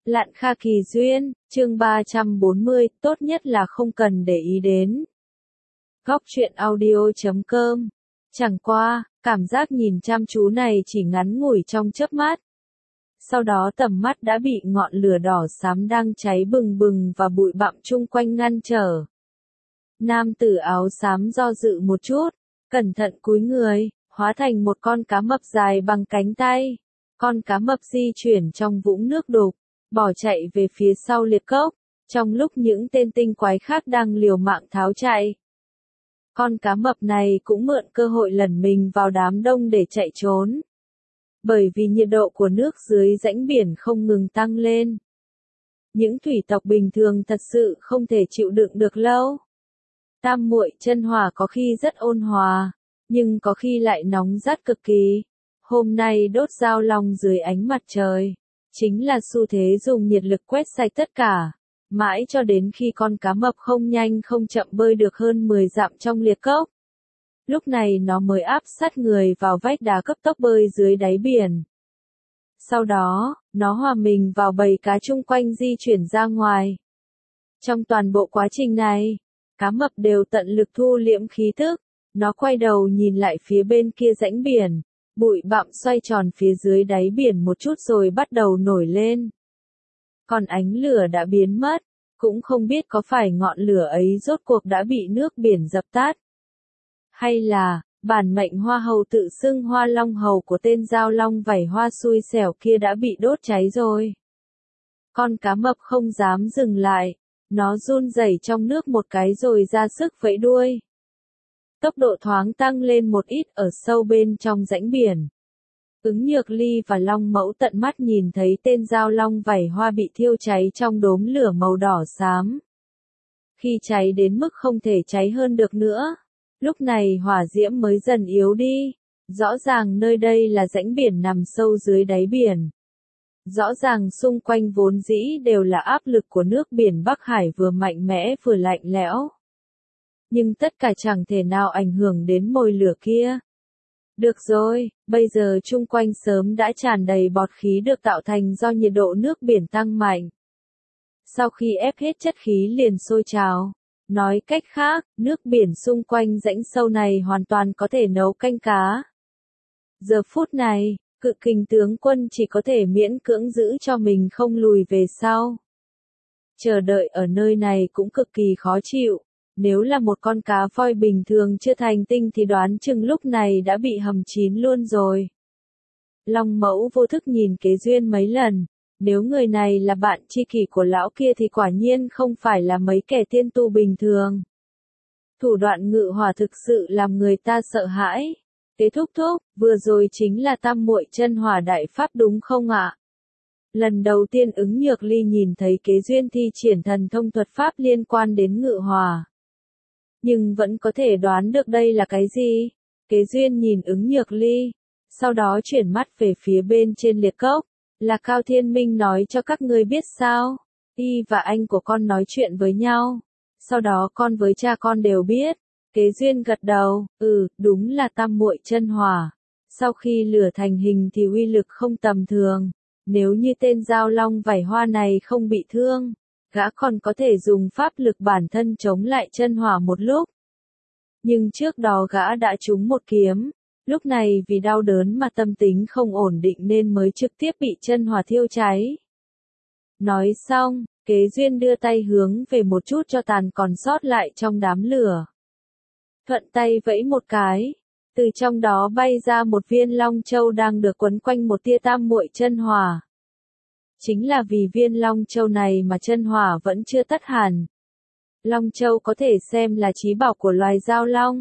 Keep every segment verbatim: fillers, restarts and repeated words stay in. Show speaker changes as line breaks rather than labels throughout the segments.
Lạn Kha Kỳ Duyên, chương ba trăm bốn mươi, tốt nhất là không cần để ý đến. Góc truyện audio chấm com. Chẳng qua, cảm giác nhìn chăm chú này chỉ ngắn ngủi trong chớp mắt. Sau đó tầm mắt đã bị ngọn lửa đỏ xám đang cháy bừng bừng và bụi bặm chung quanh ngăn trở. Nam tử áo xám do dự một chút, cẩn thận cúi người, hóa thành một con cá mập dài bằng cánh tay. Con cá mập di chuyển trong vũng nước đục, bỏ chạy về phía sau liệt cốc, trong lúc những tên tinh quái khác đang liều mạng tháo chạy. Con cá mập này cũng mượn cơ hội lẩn mình vào đám đông để chạy trốn. Bởi vì nhiệt độ của nước dưới rãnh biển không ngừng tăng lên. Những thủy tộc bình thường thật sự không thể chịu đựng được lâu. Tam muội chân hỏa có khi rất ôn hòa, nhưng có khi lại nóng rát cực kỳ. Hôm nay đốt dao long dưới ánh mặt trời, chính là xu thế dùng nhiệt lực quét sạch tất cả, mãi cho đến khi con cá mập không nhanh không chậm bơi được hơn mười dặm trong liệt cốc. Lúc này nó mới áp sát người vào vách đá cấp tốc bơi dưới đáy biển. Sau đó, nó hòa mình vào bầy cá chung quanh di chuyển ra ngoài. Trong toàn bộ quá trình này, cá mập đều tận lực thu liễm khí tức, nó quay đầu nhìn lại phía bên kia rãnh biển. Bụi bặm xoay tròn phía dưới đáy biển một chút rồi bắt đầu nổi lên. Còn ánh lửa đã biến mất, cũng không biết có phải ngọn lửa ấy rốt cuộc đã bị nước biển dập tắt. Hay là, bản mệnh hoa hầu tự xưng hoa long hầu của tên dao long vảy hoa xui xẻo kia đã bị đốt cháy rồi. Con cá mập không dám dừng lại, nó run rẩy trong nước một cái rồi ra sức vẫy đuôi. Tốc độ thoáng tăng lên một ít ở sâu bên trong rãnh biển. Ứng Nhược Ly và Long Mẫu tận mắt nhìn thấy tên dao long vảy hoa bị thiêu cháy trong đốm lửa màu đỏ xám. Khi cháy đến mức không thể cháy hơn được nữa, lúc này hỏa diễm mới dần yếu đi. Rõ ràng nơi đây là rãnh biển nằm sâu dưới đáy biển. Rõ ràng xung quanh vốn dĩ đều là áp lực của nước biển Bắc Hải vừa mạnh mẽ vừa lạnh lẽo. Nhưng tất cả chẳng thể nào ảnh hưởng đến mồi lửa kia. Được rồi, bây giờ chung quanh sớm đã tràn đầy bọt khí được tạo thành do nhiệt độ nước biển tăng mạnh. Sau khi ép hết chất khí liền sôi trào. Nói cách khác, nước biển xung quanh rãnh sâu này hoàn toàn có thể nấu canh cá. Giờ phút này, Cự Kình tướng quân chỉ có thể miễn cưỡng giữ cho mình không lùi về sau. Chờ đợi ở nơi này cũng cực kỳ khó chịu. Nếu là một con cá voi bình thường chưa thành tinh thì đoán chừng lúc này đã bị hầm chín luôn rồi. Long Mẫu vô thức nhìn Kế Duyên mấy lần. Nếu người này là bạn tri kỷ của lão kia thì quả nhiên không phải là mấy kẻ tiên tu bình thường. Thủ đoạn ngự hỏa thực sự làm người ta sợ hãi. Kế thúc thúc, vừa rồi chính là tam muội chân hỏa đại pháp đúng không ạ? Lần đầu tiên Ứng Nhược Ly nhìn thấy Kế Duyên thi triển thần thông thuật pháp liên quan đến ngự hỏa. Nhưng vẫn có thể đoán được đây là cái gì. Kế Duyên nhìn Ứng Nhược Ly, sau đó chuyển mắt về phía bên trên liệt cốc. Là Cao Thiên Minh nói cho các ngươi biết sao? Y và anh của con nói chuyện với nhau. Sau đó con với cha con đều biết. Kế Duyên gật đầu, ừ, đúng là tam muội chân hỏa. Sau khi lửa thành hình thì uy lực không tầm thường. Nếu như tên dao long vảy hoa này không bị thương, gã còn có thể dùng pháp lực bản thân chống lại chân hỏa một lúc. Nhưng trước đó gã đã trúng một kiếm, lúc này vì đau đớn mà tâm tính không ổn định nên mới trực tiếp bị chân hỏa thiêu cháy. Nói xong, Kế Duyên đưa tay hướng về một chút cho tàn còn sót lại trong đám lửa. Thuận tay vẫy một cái, từ trong đó bay ra một viên long châu đang được quấn quanh một tia tam muội chân hỏa. Chính là vì viên long châu này mà chân hỏa vẫn chưa tắt hẳn. Long châu có thể xem là chí bảo của loài dao long.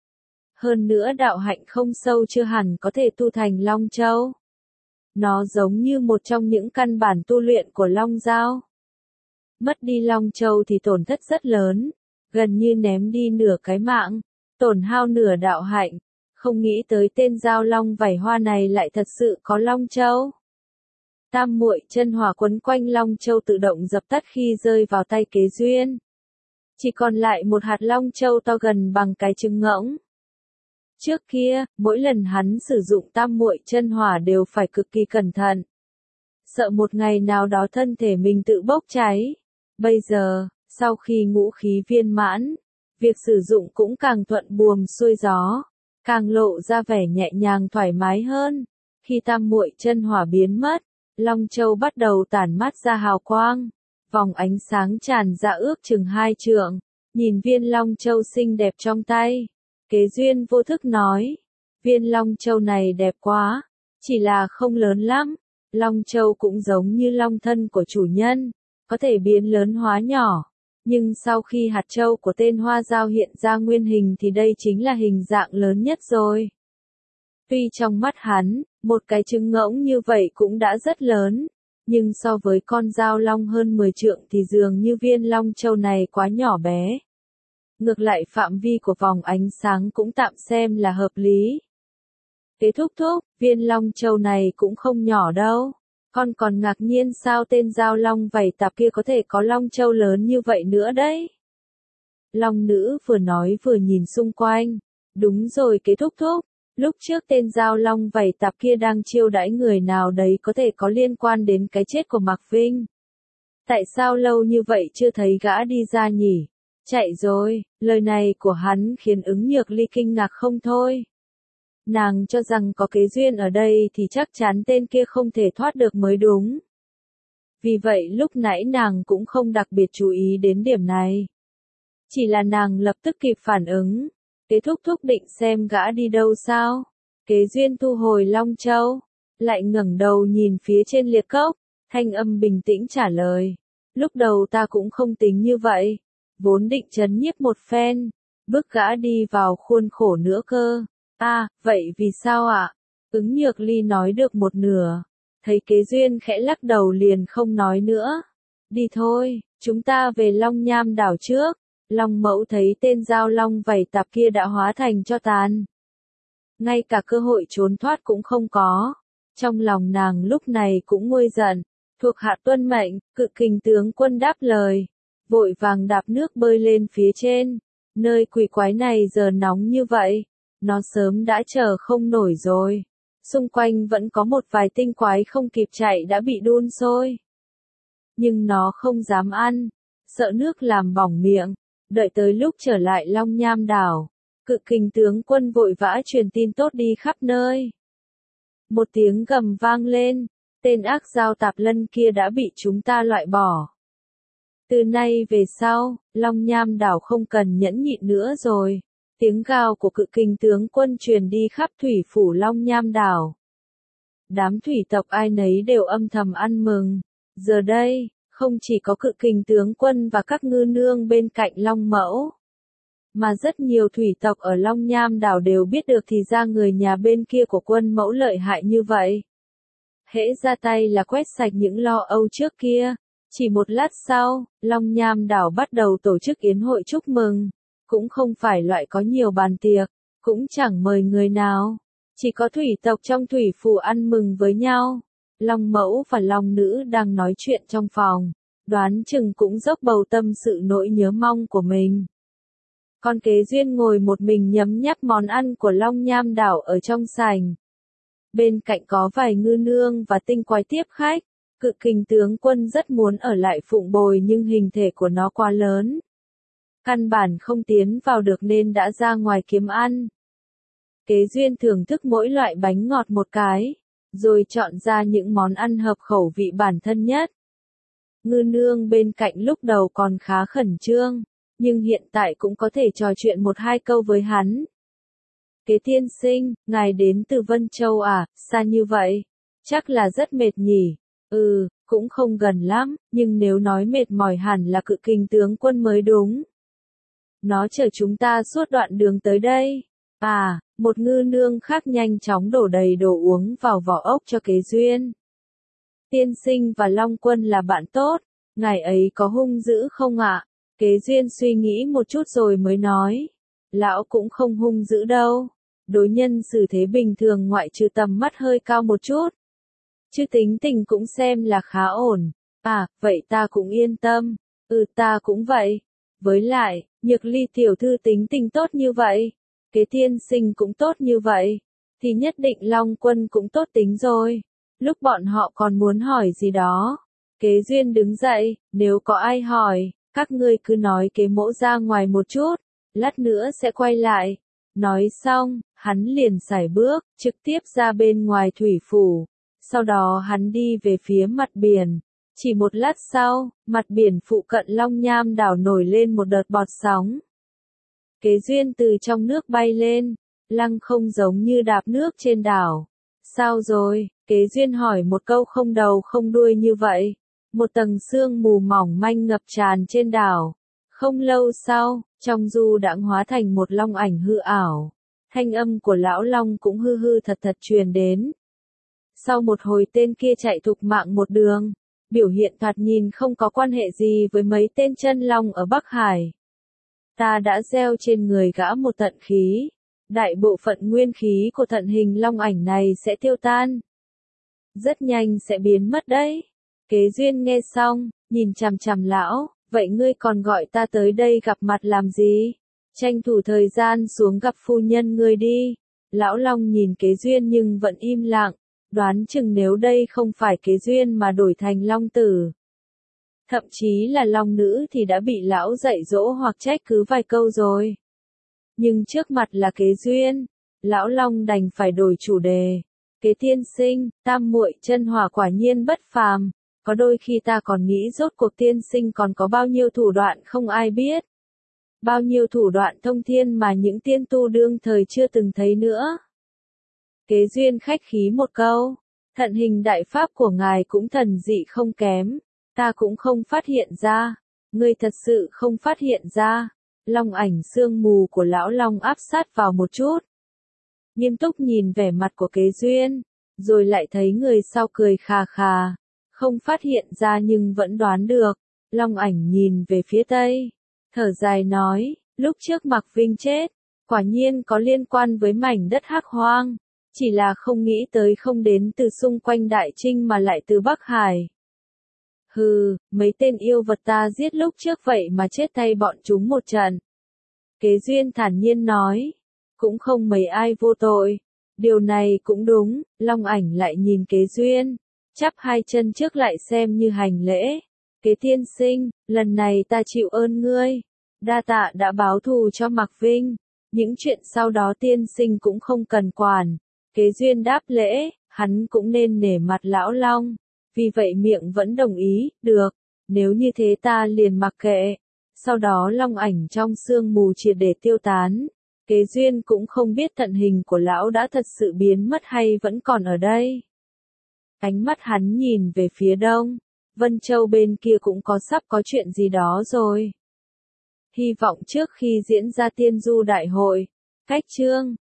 Hơn nữa đạo hạnh không sâu chưa hẳn có thể tu thành long châu. Nó giống như một trong những căn bản tu luyện của long dao. Mất đi long châu thì tổn thất rất lớn, gần như ném đi nửa cái mạng, tổn hao nửa đạo hạnh. Không nghĩ tới tên dao long vảy hoa này lại thật sự có long châu. Tam muội chân hỏa quấn quanh long châu tự động dập tắt khi rơi vào tay Kế Duyên. Chỉ còn lại một hạt long châu to gần bằng cái trứng ngỗng. Trước kia, mỗi lần hắn sử dụng tam muội chân hỏa đều phải cực kỳ cẩn thận. sợ một ngày nào đó thân thể mình tự bốc cháy. Bây giờ, sau khi ngũ khí viên mãn, việc sử dụng cũng càng thuận buồm xuôi gió, càng lộ ra vẻ nhẹ nhàng thoải mái hơn. Khi tam muội chân hỏa biến mất, Long Châu bắt đầu tản mát ra hào quang, vòng ánh sáng tràn ra ước chừng hai trượng. Nhìn viên Long Châu xinh đẹp trong tay, Kế Duyên vô thức nói, viên Long Châu này đẹp quá, chỉ là không lớn lắm. Long Châu cũng giống như long thân của chủ nhân, có thể biến lớn hóa nhỏ, nhưng sau khi hạt châu của tên hoa dao hiện ra nguyên hình thì đây chính là hình dạng lớn nhất rồi. Tuy trong mắt hắn, một cái trứng ngỗng như vậy cũng đã rất lớn, nhưng so với con dao long hơn mười trượng thì dường như viên Long Châu này quá nhỏ bé. Ngược lại phạm vi của vòng ánh sáng cũng tạm xem là hợp lý. Kế thúc thúc, viên Long Châu này cũng không nhỏ đâu. Con còn ngạc nhiên sao tên dao long vảy tạp kia có thể có Long Châu lớn như vậy nữa đấy. Long nữ vừa nói vừa nhìn xung quanh. Đúng rồi kế thúc thúc, lúc trước tên dao long vảy tạp kia đang chiêu đãi người nào đấy có thể có liên quan đến cái chết của Mạc Vinh. Tại sao lâu như vậy chưa thấy gã đi ra nhỉ? Chạy rồi, lời này của hắn khiến Ứng Nhược Ly kinh ngạc không thôi. Nàng cho rằng có Kế Duyên ở đây thì chắc chắn tên kia không thể thoát được mới đúng. Vì vậy lúc nãy nàng cũng không đặc biệt chú ý đến điểm này. Chỉ là nàng lập tức kịp phản ứng. Kế thúc thúc định xem gã đi đâu sao? Kế Duyên thu hồi Long Châu, lại ngẩng đầu nhìn phía trên liệt cốc, thanh âm bình tĩnh trả lời. Lúc đầu ta cũng không tính như vậy, vốn định trấn nhiếp một phen, bước gã đi vào khuôn khổ nữa cơ. À, vậy vì sao ạ? À? Ứng Nhược Ly nói được một nửa, thấy Kế Duyên khẽ lắc đầu liền không nói nữa. Đi thôi, chúng ta về Long Nham đảo trước. Long Mẫu thấy tên dao long vảy tạp kia đã hóa thành tro tàn. Ngay cả cơ hội trốn thoát cũng không có. Trong lòng nàng lúc này cũng nguôi giận, thuộc hạ tuân mệnh, Cự Kình tướng quân đáp lời, vội vàng đạp nước bơi lên phía trên. Nơi quỷ quái này giờ nóng như vậy, nó sớm đã chờ không nổi rồi. Xung quanh vẫn có một vài tinh quái không kịp chạy đã bị đun sôi. Nhưng nó không dám ăn, sợ nước làm bỏng miệng. Đợi tới lúc trở lại Long Nham đảo, Cự Kình tướng quân vội vã truyền tin tốt đi khắp nơi. Một tiếng gầm vang lên, tên ác dao tạp lân kia đã bị chúng ta loại bỏ. Từ nay về sau, Long Nham đảo không cần nhẫn nhịn nữa rồi. Tiếng gào của Cự Kình tướng quân truyền đi khắp thủy phủ Long Nham đảo. Đám thủy tộc ai nấy đều âm thầm ăn mừng. Giờ đây, không chỉ có Cự Kình tướng quân và các ngư nương bên cạnh Long Mẫu, mà rất nhiều thủy tộc ở Long Nham đảo đều biết được thì ra người nhà bên kia của quân mẫu lợi hại như vậy. Hễ ra tay là quét sạch những lo âu trước kia. Chỉ một lát sau, Long Nham đảo bắt đầu tổ chức yến hội chúc mừng. Cũng không phải loại có nhiều bàn tiệc, cũng chẳng mời người nào. Chỉ có thủy tộc trong thủy phủ ăn mừng với nhau. Long Mẫu và Long Nữ đang nói chuyện trong phòng, đoán chừng cũng dốc bầu tâm sự nỗi nhớ mong của mình. Con Kế Duyên ngồi một mình nhấm nháp món ăn của Long Nham đảo ở trong sảnh. Bên cạnh có vài ngư nương và tinh quái tiếp khách. Cự Kình tướng quân rất muốn ở lại phụng bồi nhưng hình thể của nó quá lớn. Căn bản không tiến vào được nên đã ra ngoài kiếm ăn. Kế Duyên thưởng thức mỗi loại bánh ngọt một cái, rồi chọn ra những món ăn hợp khẩu vị bản thân nhất. Ngư nương bên cạnh lúc đầu còn khá khẩn trương, nhưng hiện tại cũng có thể trò chuyện một hai câu với hắn. Kế tiên sinh, ngài đến từ Vân Châu à, xa như vậy? Chắc là rất mệt nhỉ? Ừ, cũng không gần lắm, nhưng nếu nói mệt mỏi hẳn là Cự Kình tướng quân mới đúng. Nó chở chúng ta suốt đoạn đường tới đây. À, một ngư nương khác nhanh chóng đổ đầy đồ uống vào vỏ ốc cho Kế Duyên. Tiên sinh và Long Quân là bạn tốt, ngài ấy có hung dữ không ạ? Kế Duyên suy nghĩ một chút rồi mới nói. Lão cũng không hung dữ đâu. Đối nhân xử thế bình thường ngoại trừ tầm mắt hơi cao một chút. Chứ tính tình cũng xem là khá ổn. À, vậy ta cũng yên tâm. Ừ ta cũng vậy. Với lại, Nhược Ly tiểu thư tính tình tốt như vậy. Kế tiên sinh cũng tốt như vậy. Thì nhất định Long Quân cũng tốt tính rồi. Lúc bọn họ còn muốn hỏi gì đó, Kế Duyên đứng dậy, nếu có ai hỏi, các ngươi cứ nói Kế Mỗ ra ngoài một chút, lát nữa sẽ quay lại. Nói xong, hắn liền sải bước, trực tiếp ra bên ngoài thủy phủ. Sau đó hắn đi về phía mặt biển. Chỉ một lát sau, mặt biển phụ cận Long Nham đảo nổi lên một đợt bọt sóng. Kế Duyên từ trong nước bay lên, lăng không giống như đạp nước trên đảo. Sao rồi? Kế Duyên hỏi một câu không đầu không đuôi như vậy. Một tầng sương mù mỏng manh ngập tràn trên đảo. Không lâu sau, trong du đãng hóa thành một long ảnh hư ảo. Thanh âm của lão long cũng hư hư thật thật truyền đến. Sau một hồi tên kia chạy thục mạng một đường, biểu hiện thoạt nhìn không có quan hệ gì với mấy tên chân long ở Bắc Hải. Ta đã gieo trên người gã một tận khí. Đại bộ phận nguyên khí của thận hình long ảnh này sẽ tiêu tan. Rất nhanh sẽ biến mất đấy. Kế Duyên nghe xong, nhìn chằm chằm lão, vậy ngươi còn gọi ta tới đây gặp mặt làm gì? Tranh thủ thời gian xuống gặp phu nhân ngươi đi. Lão Long nhìn Kế Duyên nhưng vẫn im lặng, đoán chừng nếu đây không phải Kế Duyên mà đổi thành Long Tử. Thậm chí là Long Nữ thì đã bị lão dạy dỗ hoặc trách cứ vài câu rồi. Nhưng trước mặt là Kế Duyên, lão Long đành phải đổi chủ đề. Kế tiên sinh, tam muội chân hỏa quả nhiên bất phàm, có đôi khi ta còn nghĩ rốt cuộc tiên sinh còn có bao nhiêu thủ đoạn không ai biết. Bao nhiêu thủ đoạn thông thiên mà những tiên tu đương thời chưa từng thấy nữa. Kế Duyên khách khí một câu, thận hình đại pháp của ngài cũng thần dị không kém, ta cũng không phát hiện ra, ngươi thật sự không phát hiện ra. Long ảnh sương mù của lão Long áp sát vào một chút. Nghiêm túc nhìn vẻ mặt của Kế Duyên, rồi lại thấy người sau cười khà khà, không phát hiện ra nhưng vẫn đoán được. Long ảnh nhìn về phía tây, thở dài nói, lúc trước Mạc Vinh chết, quả nhiên có liên quan với mảnh đất Hắc Hoang, chỉ là không nghĩ tới không đến từ xung quanh Đại Trinh mà lại từ Bắc Hải. Hừ, mấy tên yêu vật ta giết lúc trước vậy mà chết tay bọn chúng một trận. Kế Duyên thản nhiên nói, cũng không mấy ai vô tội. Điều này cũng đúng, Long ảnh lại nhìn Kế Duyên, chắp hai chân trước lại xem như hành lễ. Kế tiên sinh, lần này ta chịu ơn ngươi. Đa tạ đã báo thù cho Mạc Vinh. Những chuyện sau đó tiên sinh cũng không cần quản. Kế Duyên đáp lễ, hắn cũng nên nể mặt lão Long. Vì vậy miệng vẫn đồng ý, được, nếu như thế ta liền mặc kệ. Sau đó long ảnh trong sương mù triệt để tiêu tán. Kế Duyên cũng không biết thận hình của lão đã thật sự biến mất hay vẫn còn ở đây. Ánh mắt hắn nhìn về phía đông. Vân Châu bên kia cũng có sắp có chuyện gì đó rồi. Hy vọng trước khi diễn ra tiên du đại hội, cách chương